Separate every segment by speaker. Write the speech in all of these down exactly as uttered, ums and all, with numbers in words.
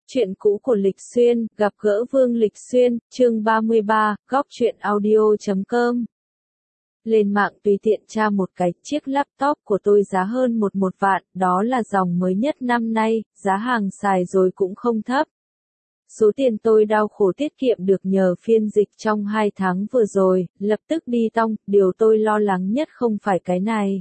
Speaker 1: Chuyện cũ của Lịch Xuyên, gặp gỡ Vương Lịch Xuyên, chương ba mươi ba, góc truyện audio chấm com. Lên mạng tùy tiện tra một cái, chiếc laptop của tôi giá hơn một một vạn, đó là dòng mới nhất năm nay, giá hàng xài rồi cũng không thấp. Số tiền tôi đau khổ tiết kiệm được nhờ phiên dịch trong hai tháng vừa rồi, lập tức đi tong, điều tôi lo lắng nhất không phải cái này.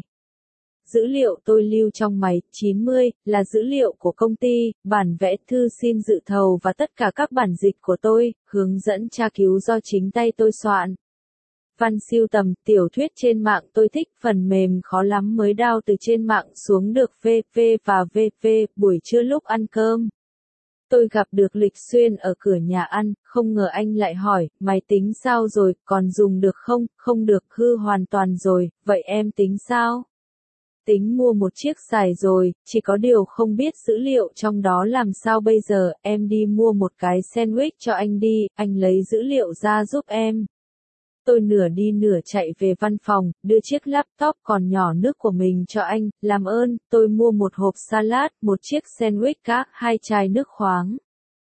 Speaker 1: Dữ liệu tôi lưu trong máy chín mươi là dữ liệu của công ty, bản vẽ thư xin dự thầu và tất cả các bản dịch của tôi, hướng dẫn tra cứu do chính tay tôi soạn. Văn siêu tầm, tiểu thuyết trên mạng tôi thích, phần mềm khó lắm mới đao từ trên mạng xuống được vê vê và vê vê, buổi trưa lúc ăn cơm. Tôi gặp được Lịch Xuyên ở cửa nhà ăn, không ngờ anh lại hỏi, máy tính sao rồi, còn dùng được không? Không được, hư hoàn toàn rồi, vậy em tính sao? Tính mua một chiếc xài rồi, chỉ có điều không biết dữ liệu trong đó làm sao bây giờ, em đi mua một cái sandwich cho anh đi, anh lấy dữ liệu ra giúp em. Tôi nửa đi nửa chạy về văn phòng, đưa chiếc laptop còn nhỏ nước của mình cho anh, làm ơn, tôi mua một hộp salad, một chiếc sandwich cá, hai chai nước khoáng.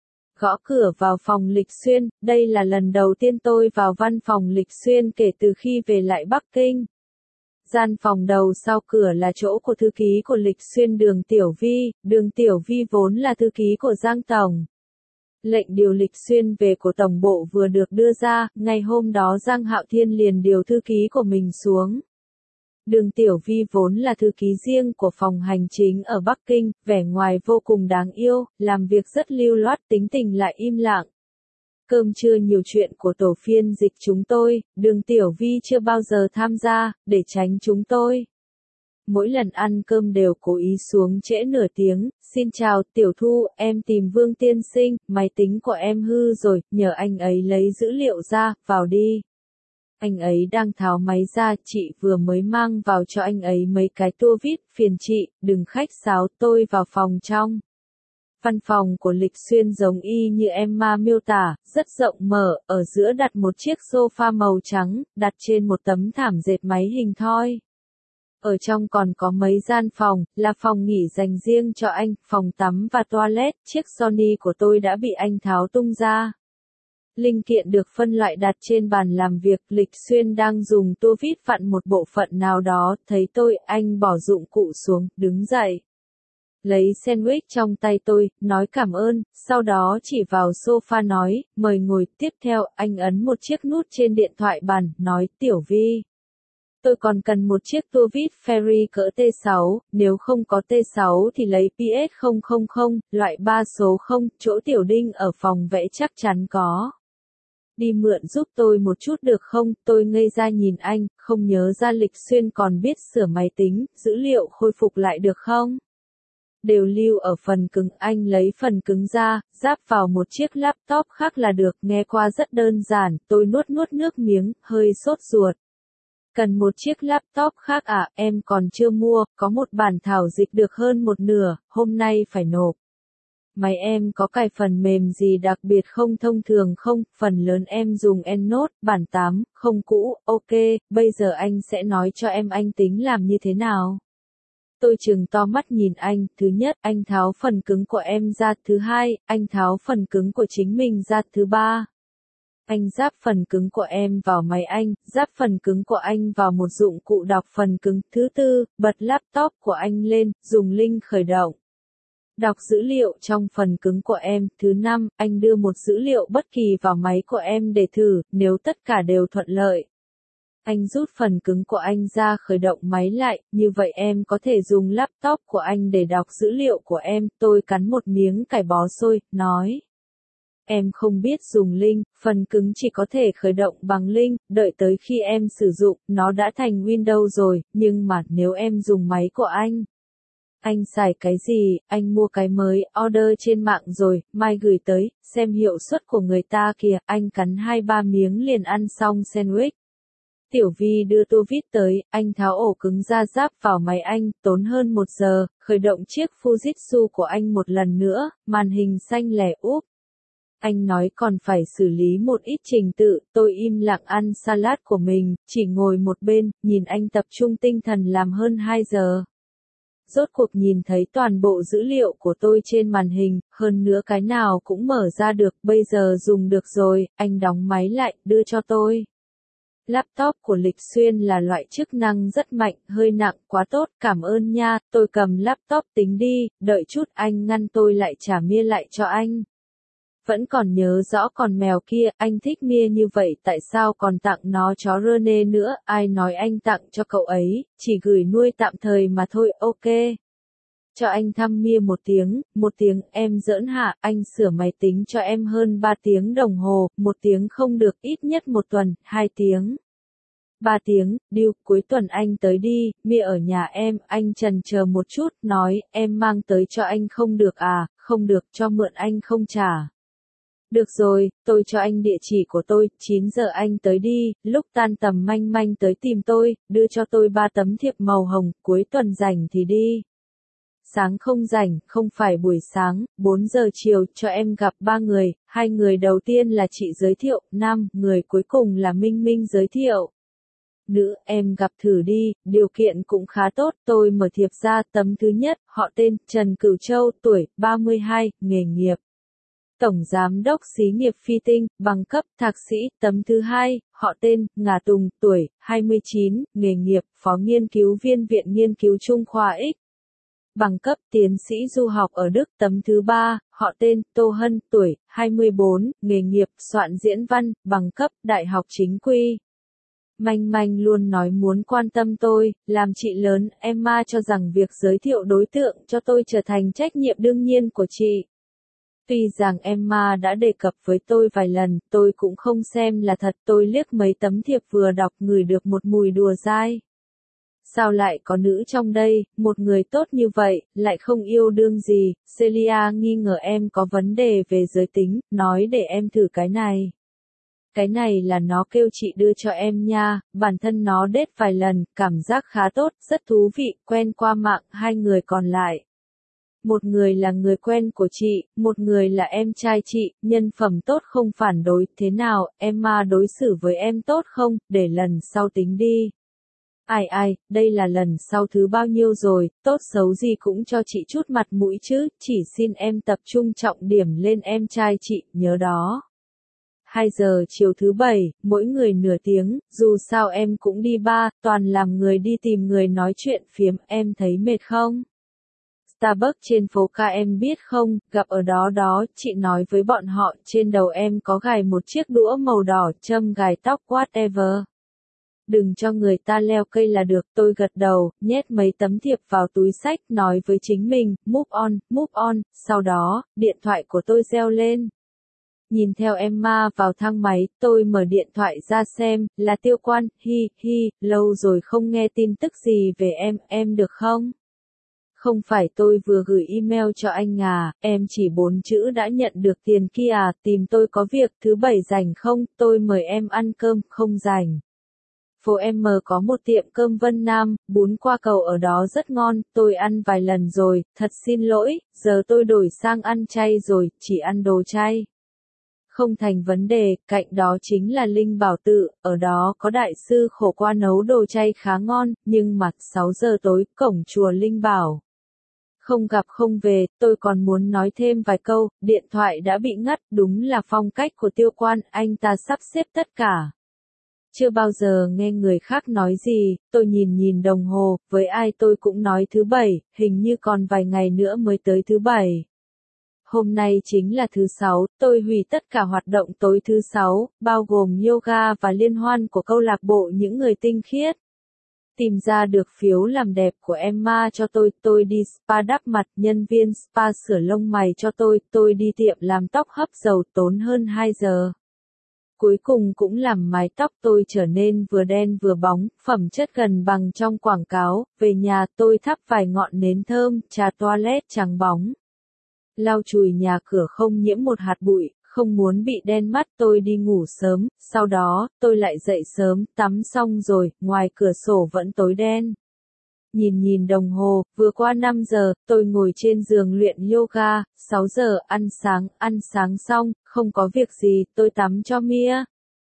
Speaker 1: Gõ cửa vào phòng Lịch Xuyên, đây là lần đầu tiên tôi vào văn phòng Lịch Xuyên kể từ khi về lại Bắc Kinh. Gian phòng đầu sau cửa là chỗ của thư ký của Lịch Xuyên Đường Tiểu Vi, Đường Tiểu Vi vốn là thư ký của Giang Tổng. Lệnh điều Lịch Xuyên về của Tổng bộ vừa được đưa ra, ngày hôm đó Giang Hạo Thiên liền điều thư ký của mình xuống. Đường Tiểu Vi vốn là thư ký riêng của phòng hành chính ở Bắc Kinh, vẻ ngoài vô cùng đáng yêu, làm việc rất lưu loát, tính tình lại im lặng. Cơm trưa nhiều chuyện của tổ phiên dịch chúng tôi, Đường Tiểu Vi chưa bao giờ tham gia, để tránh chúng tôi. Mỗi lần ăn cơm đều cố ý xuống trễ nửa tiếng, xin chào Tiểu Thu, em tìm Vương Tiên Sinh, máy tính của em hư rồi, nhờ anh ấy lấy dữ liệu ra, vào đi. Anh ấy đang tháo máy ra, chị vừa mới mang vào cho anh ấy mấy cái tua vít, phiền chị, đừng khách sáo, tôi vào phòng trong. Văn phòng của Lịch Xuyên giống y như em ma miêu tả, rất rộng mở, ở giữa đặt một chiếc sofa màu trắng, đặt trên một tấm thảm dệt máy hình thoi. Ở trong còn có mấy gian phòng, là phòng nghỉ dành riêng cho anh, phòng tắm và toilet, chiếc Sony của tôi đã bị anh tháo tung ra. Linh kiện được phân loại đặt trên bàn làm việc, Lịch Xuyên đang dùng tua vít vặn một bộ phận nào đó, thấy tôi, anh bỏ dụng cụ xuống, đứng dậy. Lấy sandwich trong tay tôi, nói cảm ơn, sau đó chỉ vào sofa nói, mời ngồi, tiếp theo, anh ấn một chiếc nút trên điện thoại bàn, nói, Tiểu Vi. Tôi còn cần một chiếc tua vít Ferry cỡ T sáu, nếu không có T sáu thì lấy P S không không không, loại ba số không, chỗ Tiểu Đinh ở phòng vẽ chắc chắn có. Đi mượn giúp tôi một chút được không, tôi ngây ra nhìn anh, không nhớ ra Lịch Xuyên còn biết sửa máy tính, dữ liệu khôi phục lại được không? Đều lưu ở phần cứng, anh lấy phần cứng ra, ráp vào một chiếc laptop khác là được, nghe qua rất đơn giản, tôi nuốt nuốt nước miếng, hơi sốt ruột. Cần một chiếc laptop khác à, em còn chưa mua, có một bản thảo dịch được hơn một nửa, hôm nay phải nộp. Máy em có cài phần mềm gì đặc biệt không, thông thường không, phần lớn em dùng EndNote, bản tám, không cũ, ok, bây giờ anh sẽ nói cho em anh tính làm như thế nào. Tôi trừng to mắt nhìn anh, thứ nhất, anh tháo phần cứng của em ra, thứ hai, anh tháo phần cứng của chính mình ra, thứ ba. Anh ráp phần cứng của em vào máy anh, ráp phần cứng của anh vào một dụng cụ đọc phần cứng, thứ tư, bật laptop của anh lên, dùng link khởi động. Đọc dữ liệu trong phần cứng của em, thứ năm, anh đưa một dữ liệu bất kỳ vào máy của em để thử, nếu tất cả đều thuận lợi. Anh rút phần cứng của anh ra khởi động máy lại, như vậy em có thể dùng laptop của anh để đọc dữ liệu của em, tôi cắn một miếng cải bó xôi, nói. Em không biết dùng link, phần cứng chỉ có thể khởi động bằng link, đợi tới khi em sử dụng, nó đã thành Windows rồi, nhưng mà nếu em dùng máy của anh. Anh xài cái gì, anh mua cái mới, order trên mạng rồi, mai gửi tới, xem hiệu suất của người ta kìa, anh cắn hai ba miếng liền ăn xong sandwich. Tiểu Vi đưa tua vít tới, anh tháo ổ cứng ra ráp vào máy anh, tốn hơn một giờ, khởi động chiếc Fujitsu của anh một lần nữa, màn hình xanh lẻ úp. Anh nói còn phải xử lý một ít trình tự, tôi im lặng ăn salad của mình, chỉ ngồi một bên, nhìn anh tập trung tinh thần làm hơn hai giờ. rốt cuộc nhìn thấy toàn bộ dữ liệu của tôi trên màn hình, hơn nữa cái nào cũng mở ra được, bây giờ dùng được rồi, anh đóng máy lại, đưa cho tôi. Laptop của Lịch Xuyên là loại chức năng rất mạnh, hơi nặng, quá tốt, cảm ơn nha, tôi cầm laptop tính đi, đợi chút anh ngăn tôi lại trả mia lại cho anh. Vẫn còn nhớ rõ con mèo kia, anh thích mia như vậy tại sao còn tặng nó chó Rene nữa, ai nói anh tặng cho cậu ấy, chỉ gửi nuôi tạm thời mà thôi, ok. Cho anh thăm mia một tiếng, một tiếng, em giỡn hả, anh sửa máy tính cho em hơn ba tiếng đồng hồ, một tiếng không được, ít nhất một tuần, hai tiếng. Ba tiếng, deal, cuối tuần anh tới đi, mia ở nhà em, anh chần chờ một chút, nói, em mang tới cho anh không được à, không được, cho mượn anh không trả. Được rồi, tôi cho anh địa chỉ của tôi, chín giờ anh tới đi, lúc tan tầm manh manh tới tìm tôi, đưa cho tôi ba tấm thiệp màu hồng, cuối tuần rảnh thì đi. Sáng không rảnh, không phải buổi sáng, bốn giờ chiều, cho em gặp ba người, hai người đầu tiên là chị giới thiệu, nam, người cuối cùng là Minh Minh giới thiệu. Nữ, em gặp thử đi, điều kiện cũng khá tốt, tôi mở thiệp ra, tấm thứ nhất, họ tên, Trần Cửu Châu, tuổi, ba mươi hai, nghề nghiệp. Tổng Giám đốc Xí nghiệp Phi Tinh, bằng cấp, thạc sĩ, tấm thứ hai, họ tên, Ngà Tùng, tuổi, hai mươi chín, nghề nghiệp, phó nghiên cứu viên Viện Nghiên cứu Trung khoa X. Bằng cấp, tiến sĩ du học ở Đức, tấm thứ ba, họ tên, Tô Hân, tuổi, hai mươi bốn, nghề nghiệp, soạn diễn văn, bằng cấp, đại học chính quy. Manh manh luôn nói muốn quan tâm tôi, làm chị lớn, Emma cho rằng việc giới thiệu đối tượng cho tôi trở thành trách nhiệm đương nhiên của chị. Tuy rằng Emma đã đề cập với tôi vài lần, tôi cũng không xem là thật, tôi liếc mấy tấm thiệp vừa đọc ngửi được một mùi đùa dai. Sao lại có nữ trong đây, một người tốt như vậy, lại không yêu đương gì, Celia nghi ngờ em có vấn đề về giới tính, nói để em thử cái này. Cái này là nó kêu chị đưa cho em nha, bản thân nó đết vài lần, cảm giác khá tốt, rất thú vị, quen qua mạng, hai người còn lại. Một người là người quen của chị, một người là em trai chị, nhân phẩm tốt không phản đối, thế nào, Emma đối xử với em tốt không, để lần sau tính đi. Ai ai, đây là lần sau thứ bao nhiêu rồi, tốt xấu gì cũng cho chị chút mặt mũi chứ, chỉ xin em tập trung trọng điểm lên em trai chị, nhớ đó. hai giờ chiều thứ bảy, mỗi người nửa tiếng, dù sao em cũng đi ba, toàn làm người đi tìm người nói chuyện phiếm, em thấy mệt không? Starbucks trên phố ca em biết không, gặp ở đó đó, chị nói với bọn họ, trên đầu em có gài một chiếc đũa màu đỏ, châm gài tóc whatever. Đừng cho người ta leo cây là được, tôi gật đầu, nhét mấy tấm thiệp vào túi xách, nói với chính mình, move on, move on, sau đó, điện thoại của tôi reo lên. Nhìn theo Emma vào thang máy, tôi mở điện thoại ra xem, là Tiêu Quan, hi, hi, lâu rồi không nghe tin tức gì về em, em được không? Không phải tôi vừa gửi email cho anh à, em chỉ bốn chữ đã nhận được tiền kia à, tìm tôi có việc, thứ bảy rảnh không, tôi mời em ăn cơm, không rảnh. Phố M có một tiệm cơm Vân Nam, bún qua cầu ở đó rất ngon, tôi ăn vài lần rồi, thật xin lỗi, giờ tôi đổi sang ăn chay rồi, chỉ ăn đồ chay. Không thành vấn đề, cạnh đó chính là Linh Bảo Tự, ở đó có đại sư khổ qua nấu đồ chay khá ngon, nhưng mà sáu giờ tối, cổng chùa Linh Bảo. Không gặp không về, tôi còn muốn nói thêm vài câu, điện thoại đã bị ngắt, đúng là phong cách của Tiêu Quan, anh ta sắp xếp tất cả. Chưa bao giờ nghe người khác nói gì, tôi nhìn nhìn đồng hồ, với ai tôi cũng nói thứ bảy, hình như còn vài ngày nữa mới tới thứ bảy. Hôm nay chính là thứ sáu, tôi hủy tất cả hoạt động tối thứ sáu, bao gồm yoga và liên hoan của câu lạc bộ những người tinh khiết. Tìm ra được phiếu làm đẹp của Emma cho tôi, tôi đi spa đắp mặt, nhân viên spa sửa lông mày cho tôi, tôi đi tiệm làm tóc hấp dầu tốn hơn hai giờ. Cuối cùng cũng làm mái tóc tôi trở nên vừa đen vừa bóng, phẩm chất gần bằng trong quảng cáo, về nhà tôi thắp vài ngọn nến thơm, trà toilet trắng bóng. Lau chùi nhà cửa không nhiễm một hạt bụi, không muốn bị đen mắt tôi đi ngủ sớm, sau đó, tôi lại dậy sớm, tắm xong rồi, ngoài cửa sổ vẫn tối đen. Nhìn nhìn đồng hồ, vừa qua năm giờ, tôi ngồi trên giường luyện yoga, sáu giờ, ăn sáng, ăn sáng xong, không có việc gì, tôi tắm cho Mia.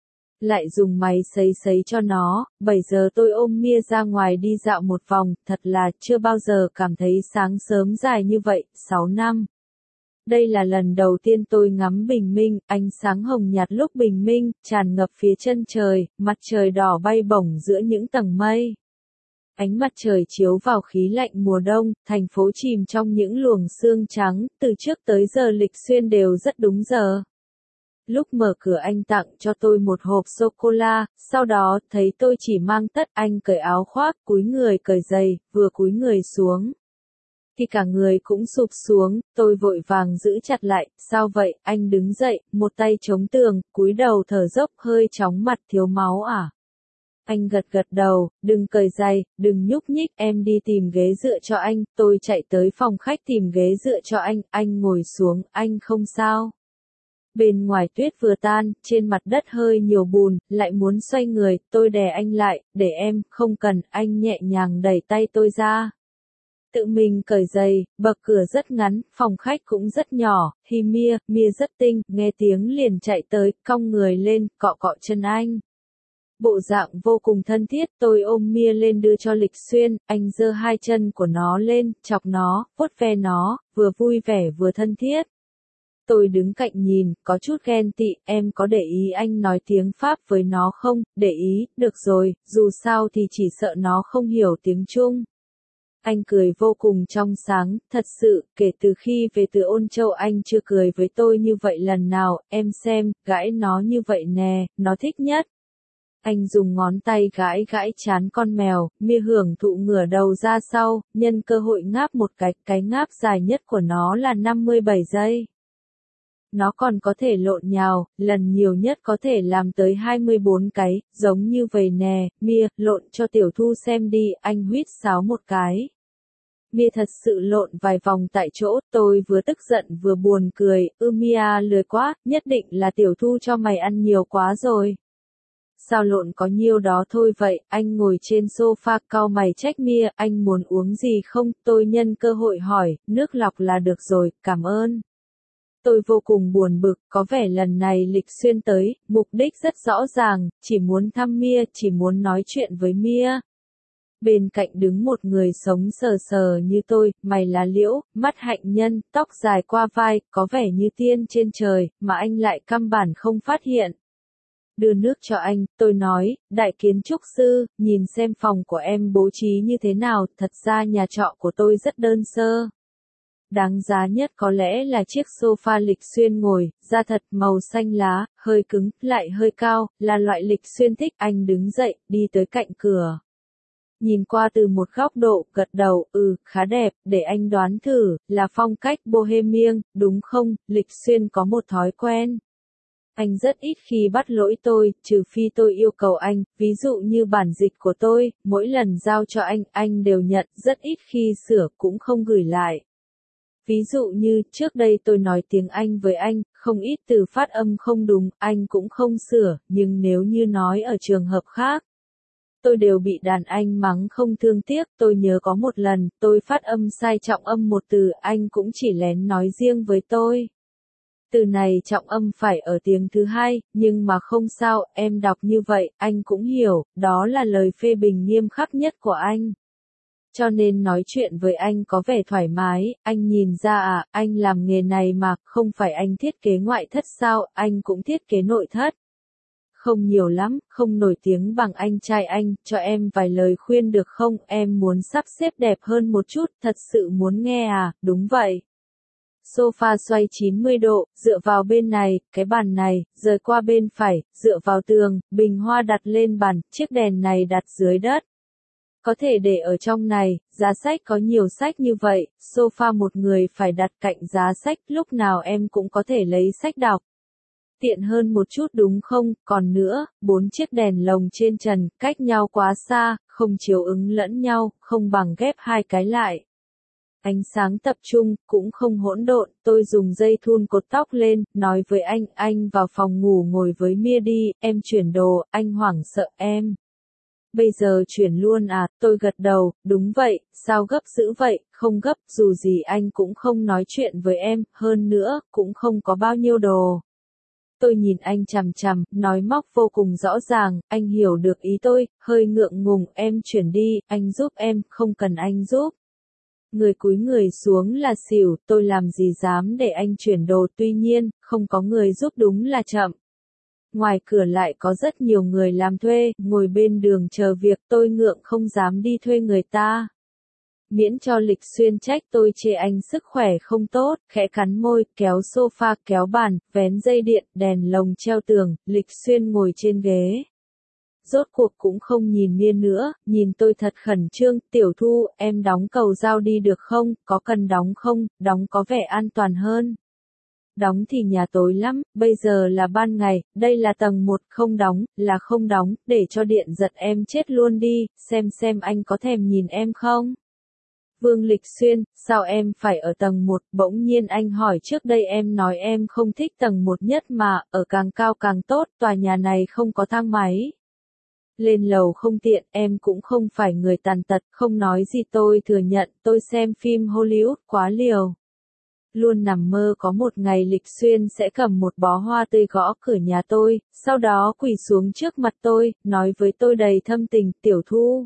Speaker 1: lại dùng máy sấy sấy cho nó. Bảy giờ tôi ôm Mia ra ngoài đi dạo một vòng, thật là chưa bao giờ cảm thấy sáng sớm dài như vậy, sáu năm. Đây là lần đầu tiên tôi ngắm bình minh, ánh sáng hồng nhạt lúc bình minh, tràn ngập phía chân trời, mặt trời đỏ bay bổng giữa những tầng mây. Ánh mặt trời chiếu vào khí lạnh mùa đông, thành phố chìm trong những luồng sương trắng, từ trước tới giờ Lịch Xuyên đều rất đúng giờ. Lúc mở cửa anh tặng cho tôi một hộp sô-cô-la, sau đó thấy tôi chỉ mang tất, anh cởi áo khoác, cúi người cởi giày, vừa cúi người xuống thì cả người cũng sụp xuống, tôi vội vàng giữ chặt lại, sao vậy, anh đứng dậy, một tay chống tường, cúi đầu thở dốc, hơi chóng mặt, thiếu máu à? Anh gật gật đầu, đừng cởi giày, đừng nhúc nhích, em đi tìm ghế dựa cho anh, tôi chạy tới phòng khách tìm ghế dựa cho anh, anh ngồi xuống, anh không sao. Bên ngoài tuyết vừa tan, trên mặt đất hơi nhiều bùn, lại muốn xoay người, tôi đè anh lại, để em, không cần, anh nhẹ nhàng đẩy tay tôi ra. Tự mình cởi giày, bậc cửa rất ngắn, phòng khách cũng rất nhỏ, hi Mia, Mia rất tinh, nghe tiếng liền chạy tới, cong người lên, cọ cọ chân anh. Bộ dạng vô cùng thân thiết, tôi ôm Mia lên đưa cho Lịch Xuyên, anh giơ hai chân của nó lên, chọc nó, vuốt ve nó, vừa vui vẻ vừa thân thiết. Tôi đứng cạnh nhìn, có chút ghen tị, em có để ý anh nói tiếng Pháp với nó không, để ý, được rồi, dù sao thì chỉ sợ nó không hiểu tiếng Trung. Anh cười vô cùng trong sáng, thật sự, kể từ khi về từ Ôn Châu anh chưa cười với tôi như vậy lần nào, em xem, gãi nó như vậy nè, nó thích nhất. Anh dùng ngón tay gãi gãi trán con mèo, Mia hưởng thụ ngửa đầu ra sau, nhân cơ hội ngáp một cái, cái ngáp dài nhất của nó là năm mươi bảy giây. Nó còn có thể lộn nhào, lần nhiều nhất có thể làm tới hai mươi bốn cái, giống như vậy nè, Mia, lộn cho Tiểu Thu xem đi, anh huýt sáo một cái. Mia thật sự lộn vài vòng tại chỗ, tôi vừa tức giận vừa buồn cười, ư Mia lười quá, nhất định là Tiểu Thu cho mày ăn nhiều quá rồi. Sao lộn có nhiêu đó thôi vậy, anh ngồi trên sofa cau mày trách Mia, anh muốn uống gì không, tôi nhân cơ hội hỏi, nước lọc là được rồi, cảm ơn. Tôi vô cùng buồn bực, có vẻ lần này Lịch Xuyên tới, mục đích rất rõ ràng, chỉ muốn thăm Mia, chỉ muốn nói chuyện với Mia. Bên cạnh đứng một người sống sờ sờ như tôi, mày là Liễu, mắt hạnh nhân, tóc dài qua vai, có vẻ như tiên trên trời, mà anh lại căn bản không phát hiện. Đưa nước cho anh, tôi nói, đại kiến trúc sư, nhìn xem phòng của em bố trí như thế nào, thật ra nhà trọ của tôi rất đơn sơ. Đáng giá nhất có lẽ là chiếc sofa Lịch Xuyên ngồi, da thật màu xanh lá, hơi cứng, lại hơi cao, là loại Lịch Xuyên thích. Anh đứng dậy, đi tới cạnh cửa. Nhìn qua từ một góc độ, gật đầu, ừ, khá đẹp, để anh đoán thử, là phong cách Bohemian, đúng không? Lịch Xuyên có một thói quen. Anh rất ít khi bắt lỗi tôi, trừ phi tôi yêu cầu anh, ví dụ như bản dịch của tôi, mỗi lần giao cho anh, anh đều nhận, rất ít khi sửa cũng không gửi lại. Ví dụ như, trước đây tôi nói tiếng Anh với anh, không ít từ phát âm không đúng, anh cũng không sửa, nhưng nếu như nói ở trường hợp khác, tôi đều bị đàn anh mắng không thương tiếc, tôi nhớ có một lần, tôi phát âm sai trọng âm một từ, anh cũng chỉ lén nói riêng với tôi. Từ này trọng âm phải ở tiếng thứ hai, nhưng mà không sao, em đọc như vậy, anh cũng hiểu, đó là lời phê bình nghiêm khắc nhất của anh. Cho nên nói chuyện với anh có vẻ thoải mái, anh nhìn ra à, anh làm nghề này mà, không phải anh thiết kế ngoại thất sao, anh cũng thiết kế nội thất. Không nhiều lắm, không nổi tiếng bằng anh trai anh, cho em vài lời khuyên được không, em muốn sắp xếp đẹp hơn một chút, thật sự muốn nghe à, đúng vậy. Sofa xoay chín mươi độ, dựa vào bên này, cái bàn này, rời qua bên phải, dựa vào tường, bình hoa đặt lên bàn, chiếc đèn này đặt dưới đất. Có thể để ở trong này, giá sách có nhiều sách như vậy, sofa một người phải đặt cạnh giá sách, lúc nào em cũng có thể lấy sách đọc. Tiện hơn một chút đúng không, còn nữa, bốn chiếc đèn lồng trên trần, cách nhau quá xa, không chiếu ứng lẫn nhau, không bằng ghép hai cái lại. Ánh sáng tập trung, cũng không hỗn độn, tôi dùng dây thun cột tóc lên, nói với anh, anh vào phòng ngủ ngồi với Mia đi, em chuyển đồ, anh hoảng sợ em. Bây giờ chuyển luôn à, tôi gật đầu, đúng vậy, sao gấp dữ vậy, không gấp, dù gì anh cũng không nói chuyện với em, hơn nữa, cũng không có bao nhiêu đồ. Tôi nhìn anh chằm chằm, nói móc vô cùng rõ ràng, anh hiểu được ý tôi, hơi ngượng ngùng, em chuyển đi, anh giúp em, không cần anh giúp. Người cúi người xuống là xỉu, tôi làm gì dám để anh chuyển đồ, tuy nhiên, không có người giúp đúng là chậm. Ngoài cửa lại có rất nhiều người làm thuê, ngồi bên đường chờ việc, tôi ngượng không dám đi thuê người ta. Miễn cho Lịch Xuyên trách tôi chê anh sức khỏe không tốt, khẽ cắn môi, kéo sofa, kéo bàn, vén dây điện, đèn lồng treo tường, Lịch Xuyên ngồi trên ghế. Rốt cuộc cũng không nhìn Miên nữa, nhìn tôi thật khẩn trương, Tiểu Thu, em đóng cầu dao đi được không, có cần đóng không, đóng có vẻ an toàn hơn. Đóng thì nhà tối lắm, bây giờ là ban ngày, đây là tầng một, không đóng, là không đóng, để cho điện giật em chết luôn đi, xem xem anh có thèm nhìn em không. Vương Lịch Xuyên, sao em phải ở tầng một, bỗng nhiên anh hỏi trước đây em nói em không thích tầng một nhất mà, ở càng cao càng tốt, tòa nhà này không có thang máy. Lên lầu không tiện, em cũng không phải người tàn tật, không nói gì tôi thừa nhận, tôi xem phim Hollywood quá liều. Luôn nằm mơ có một ngày Lịch Xuyên sẽ cầm một bó hoa tươi gõ cửa nhà tôi, sau đó quỳ xuống trước mặt tôi, nói với tôi đầy thâm tình, Tiểu Thu.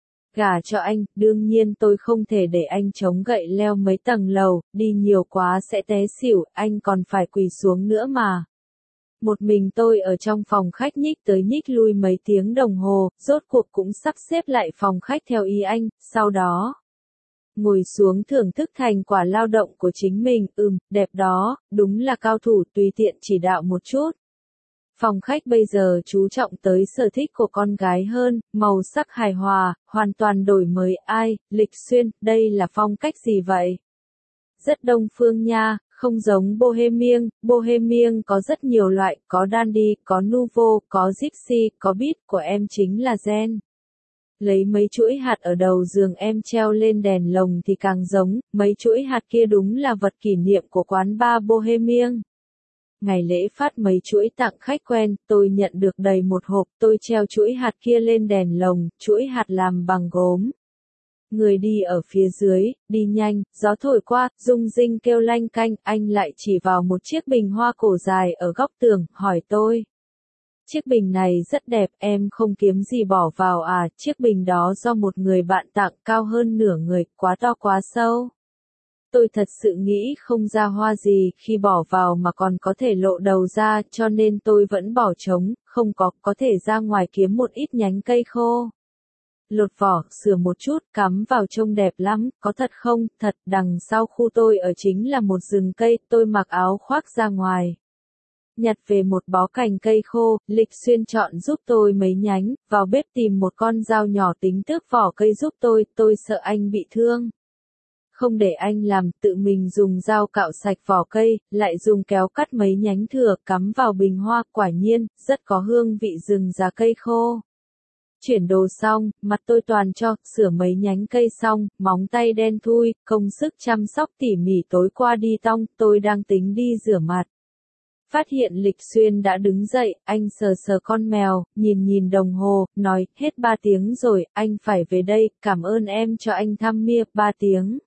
Speaker 1: Gả cho anh, đương nhiên tôi không thể để anh chống gậy leo mấy tầng lầu, đi nhiều quá sẽ té xỉu, anh còn phải quỳ xuống nữa mà. Một mình tôi ở trong phòng khách nhích tới nhích lui mấy tiếng đồng hồ, rốt cuộc cũng sắp xếp lại phòng khách theo ý anh, sau đó ngồi xuống thưởng thức thành quả lao động của chính mình, ừm, đẹp đó, đúng là cao thủ, tùy tiện chỉ đạo một chút. Phòng khách bây giờ chú trọng tới sở thích của con gái hơn, màu sắc hài hòa, hoàn toàn đổi mới. Ai, Lịch Xuyên, đây là phong cách gì vậy? Rất đông phương nha, không giống Bohemian, Bohemian có rất nhiều loại, có dandy, có nouveau, có gypsy, có beat, của em chính là gen. Lấy mấy chuỗi hạt ở đầu giường em treo lên đèn lồng thì càng giống, mấy chuỗi hạt kia đúng là vật kỷ niệm của quán bar Bohemian. Ngày lễ phát mấy chuỗi tặng khách quen, tôi nhận được đầy một hộp, tôi treo chuỗi hạt kia lên đèn lồng, chuỗi hạt làm bằng gốm. Người đi ở phía dưới, đi nhanh, gió thổi qua, rung rinh kêu lanh canh, anh lại chỉ vào một chiếc bình hoa cổ dài ở góc tường, hỏi tôi. Chiếc bình này rất đẹp, em không kiếm gì bỏ vào à, chiếc bình đó do một người bạn tặng, cao hơn nửa người, quá to quá sâu. Tôi thật sự nghĩ không ra hoa gì khi bỏ vào mà còn có thể lộ đầu ra, cho nên tôi vẫn bỏ trống, không có, có thể ra ngoài kiếm một ít nhánh cây khô. Lột vỏ, sửa một chút, cắm vào trông đẹp lắm, có thật không, thật, đằng sau khu tôi ở chính là một rừng cây, tôi mặc áo khoác ra ngoài. Nhặt về một bó cành cây khô, Lịch Xuyên chọn giúp tôi mấy nhánh, vào bếp tìm một con dao nhỏ tính tước vỏ cây giúp tôi, tôi sợ anh bị thương. Không để anh làm, tự mình dùng dao cạo sạch vỏ cây, lại dùng kéo cắt mấy nhánh thừa, cắm vào bình hoa, quả nhiên, rất có hương vị rừng già cây khô. Chuyển đồ xong, mặt tôi toàn cho, sửa mấy nhánh cây xong, móng tay đen thui, công sức chăm sóc tỉ mỉ tối qua đi tong, tôi đang tính đi rửa mặt. Phát hiện Lịch Xuyên đã đứng dậy, anh sờ sờ con mèo, nhìn nhìn đồng hồ, nói, hết ba tiếng rồi, anh phải về đây, cảm ơn em cho anh thăm Mia, ba tiếng.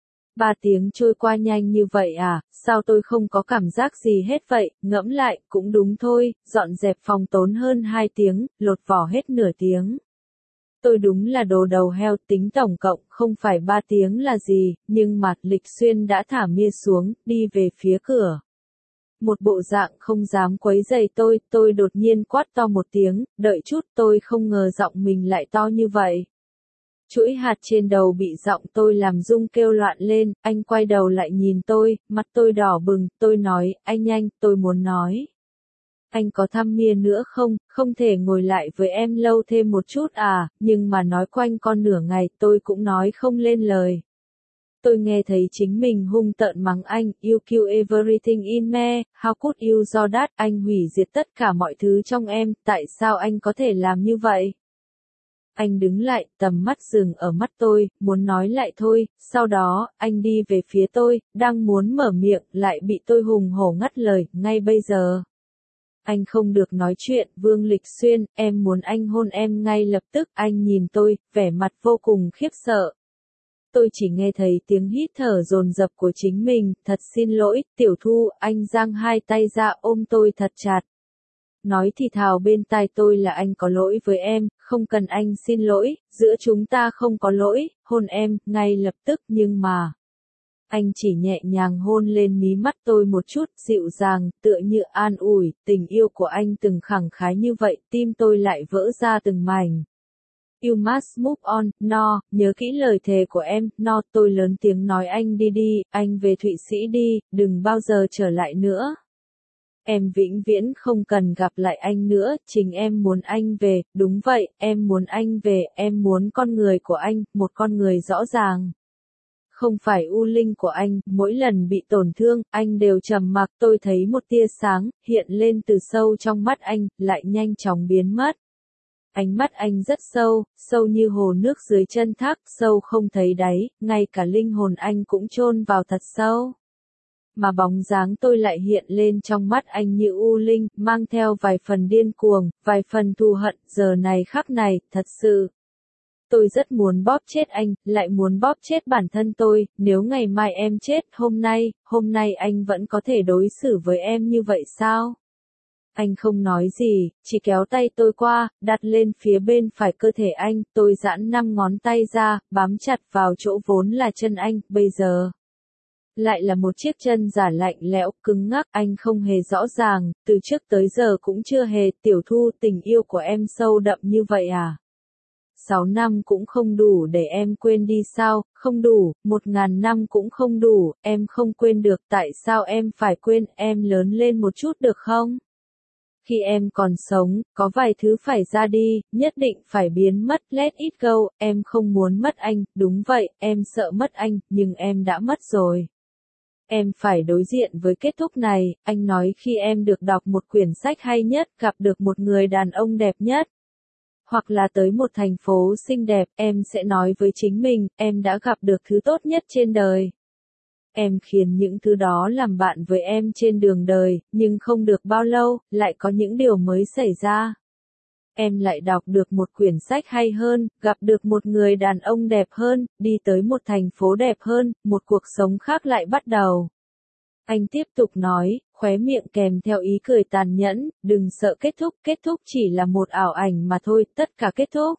Speaker 1: Ba tiếng trôi qua nhanh như vậy à, sao tôi không có cảm giác gì hết vậy, ngẫm lại, cũng đúng thôi, dọn dẹp phòng tốn hơn hai tiếng, lột vỏ hết nửa tiếng. Tôi đúng là đồ đầu heo, tính tổng cộng, không phải ba tiếng là gì, nhưng mà, Lịch Xuyên đã thả Mia xuống, đi về phía cửa. Một bộ dạng không dám quấy rầy tôi, tôi đột nhiên quát to một tiếng, đợi chút, tôi không ngờ giọng mình lại to như vậy. Chuỗi hạt trên đầu bị giọng tôi làm rung kêu loạn lên, anh quay đầu lại nhìn tôi, mặt tôi đỏ bừng, tôi nói, anh nhanh, tôi muốn nói. Anh có thăm Mia nữa không, không thể ngồi lại với em lâu thêm một chút à, nhưng mà nói quanh con nửa ngày, tôi cũng nói không lên lời. Tôi nghe thấy chính mình hung tợn mắng anh, you kill everything in me, how could you do that, anh hủy diệt tất cả mọi thứ trong em, tại sao anh có thể làm như vậy? Anh đứng lại, tầm mắt dừng ở mắt tôi, muốn nói lại thôi, sau đó, anh đi về phía tôi, đang muốn mở miệng, lại bị tôi hùng hổ ngắt lời, ngay bây giờ. Anh không được nói chuyện, Vương Lịch Xuyên, em muốn anh hôn em ngay lập tức, anh nhìn tôi, vẻ mặt vô cùng khiếp sợ. Tôi chỉ nghe thấy tiếng hít thở dồn dập của chính mình, thật xin lỗi, Tiểu Thu, anh giang hai tay ra ôm tôi thật chặt. Nói thì thào bên tai tôi là anh có lỗi với em, không cần anh xin lỗi, giữa chúng ta không có lỗi, hôn em, ngay lập tức, nhưng mà. Anh chỉ nhẹ nhàng hôn lên mí mắt tôi một chút, dịu dàng, tựa như an ủi, tình yêu của anh từng khẳng khái như vậy, tim tôi lại vỡ ra từng mảnh. You must move on, no, nhớ kỹ lời thề của em, no, tôi lớn tiếng nói anh đi đi, anh về Thụy Sĩ đi, đừng bao giờ trở lại nữa. Em vĩnh viễn không cần gặp lại anh nữa, chính em muốn anh về, đúng vậy, em muốn anh về, em muốn con người của anh, một con người rõ ràng. Không phải u linh của anh, mỗi lần bị tổn thương, anh đều trầm mặc, tôi thấy một tia sáng, hiện lên từ sâu trong mắt anh, lại nhanh chóng biến mất. Ánh mắt anh rất sâu, sâu như hồ nước dưới chân thác, sâu không thấy đáy, ngay cả linh hồn anh cũng chôn vào thật sâu. Mà bóng dáng tôi lại hiện lên trong mắt anh như u linh, mang theo vài phần điên cuồng, vài phần thù hận, giờ này khắc này, thật sự. Tôi rất muốn bóp chết anh, lại muốn bóp chết bản thân tôi, nếu ngày mai em chết, hôm nay, hôm nay anh vẫn có thể đối xử với em như vậy sao? Anh không nói gì, chỉ kéo tay tôi qua, đặt lên phía bên phải cơ thể anh, tôi giãn năm ngón tay ra, bám chặt vào chỗ vốn là chân anh, bây giờ. Lại là một chiếc chân giả lạnh lẽo, cứng ngắc, anh không hề rõ ràng, từ trước tới giờ cũng chưa hề, Tiểu Thu, tình yêu của em sâu đậm như vậy à? Sáu năm cũng không đủ để em quên đi sao, không đủ, một ngàn năm cũng không đủ, em không quên được, tại sao em phải quên, em lớn lên một chút được không? Khi em còn sống, có vài thứ phải ra đi, nhất định phải biến mất, let it go, em không muốn mất anh, đúng vậy, em sợ mất anh, nhưng em đã mất rồi. Em phải đối diện với kết thúc này, anh nói khi em được đọc một quyển sách hay nhất, gặp được một người đàn ông đẹp nhất. Hoặc là tới một thành phố xinh đẹp, em sẽ nói với chính mình, em đã gặp được thứ tốt nhất trên đời. Em khiến những thứ đó làm bạn với em trên đường đời, nhưng không được bao lâu, lại có những điều mới xảy ra. Em lại đọc được một quyển sách hay hơn, gặp được một người đàn ông đẹp hơn, đi tới một thành phố đẹp hơn, một cuộc sống khác lại bắt đầu. Anh tiếp tục nói, khóe miệng kèm theo ý cười tàn nhẫn, đừng sợ kết thúc, kết thúc chỉ là một ảo ảnh mà thôi, tất cả kết thúc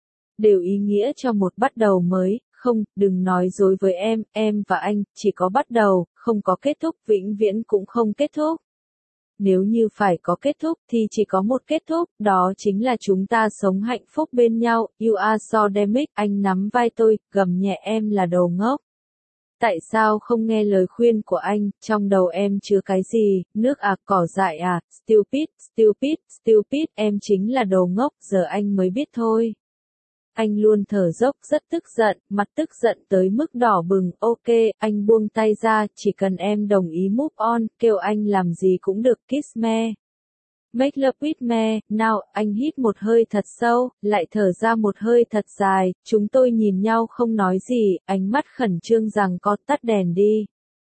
Speaker 1: đều ý nghĩa cho một bắt đầu mới, không, đừng nói dối với em, em và anh, chỉ có bắt đầu, không có kết thúc, vĩnh viễn cũng không kết thúc. Nếu như phải có kết thúc thì chỉ có một kết thúc, đó chính là chúng ta sống hạnh phúc bên nhau, you are so demic, anh nắm vai tôi, gầm nhẹ em là đồ ngốc. Tại sao không nghe lời khuyên của anh, trong đầu em chứa cái gì, nước à, cỏ dại à, stupid, stupid, stupid, em chính là đồ ngốc, giờ anh mới biết thôi. Anh luôn thở dốc, rất tức giận, mặt tức giận tới mức đỏ bừng, ok, anh buông tay ra, chỉ cần em đồng ý move on, kêu anh làm gì cũng được, kiss me. Make love with me, nào, anh hít một hơi thật sâu, lại thở ra một hơi thật dài, chúng tôi nhìn nhau không nói gì, ánh mắt khẩn trương rằng có tắt đèn đi.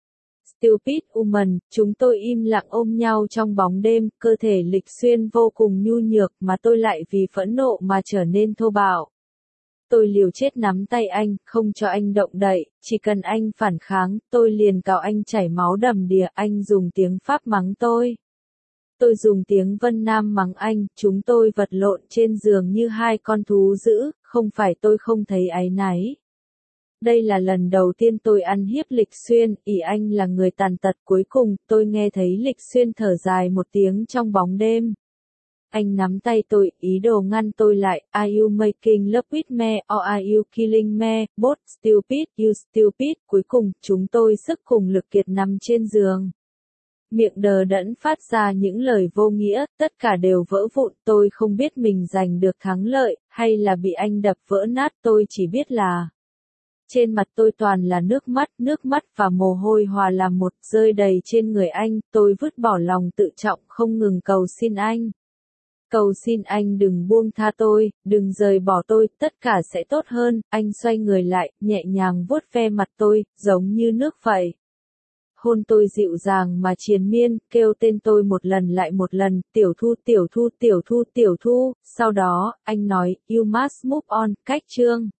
Speaker 1: Stupid woman, chúng tôi im lặng ôm nhau trong bóng đêm, cơ thể Lịch Xuyên vô cùng nhu nhược mà tôi lại vì phẫn nộ mà trở nên thô bạo. Tôi liều chết nắm tay anh, không cho anh động đậy, chỉ cần anh phản kháng, tôi liền cào anh chảy máu đầm đìa, anh dùng tiếng Pháp mắng tôi. Tôi dùng tiếng Vân Nam mắng anh, chúng tôi vật lộn trên giường như hai con thú dữ, không phải tôi không thấy áy náy. Đây là lần đầu tiên tôi ăn hiếp Lịch Xuyên, ỷ anh là người tàn tật, cuối cùng, tôi nghe thấy Lịch Xuyên thở dài một tiếng trong bóng đêm. Anh nắm tay tôi, ý đồ ngăn tôi lại, are you making love with me, or are you killing me, both stupid, you stupid, cuối cùng, chúng tôi sức cùng lực kiệt nằm trên giường. Miệng đờ đẫn phát ra những lời vô nghĩa, tất cả đều vỡ vụn, tôi không biết mình giành được thắng lợi, hay là bị anh đập vỡ nát, tôi chỉ biết là trên mặt tôi toàn là nước mắt, nước mắt và mồ hôi hòa làm một, rơi đầy trên người anh, tôi vứt bỏ lòng tự trọng, không ngừng cầu xin anh. Cầu xin anh đừng buông tha tôi, đừng rời bỏ tôi, tất cả sẽ tốt hơn, anh xoay người lại, nhẹ nhàng vuốt ve mặt tôi, giống như nước vậy. Hôn tôi dịu dàng mà triền miên, kêu tên tôi một lần lại một lần, Tiểu Thu, Tiểu Thu, Tiểu Thu, Tiểu Thu, sau đó, anh nói, you must move on, cách chương.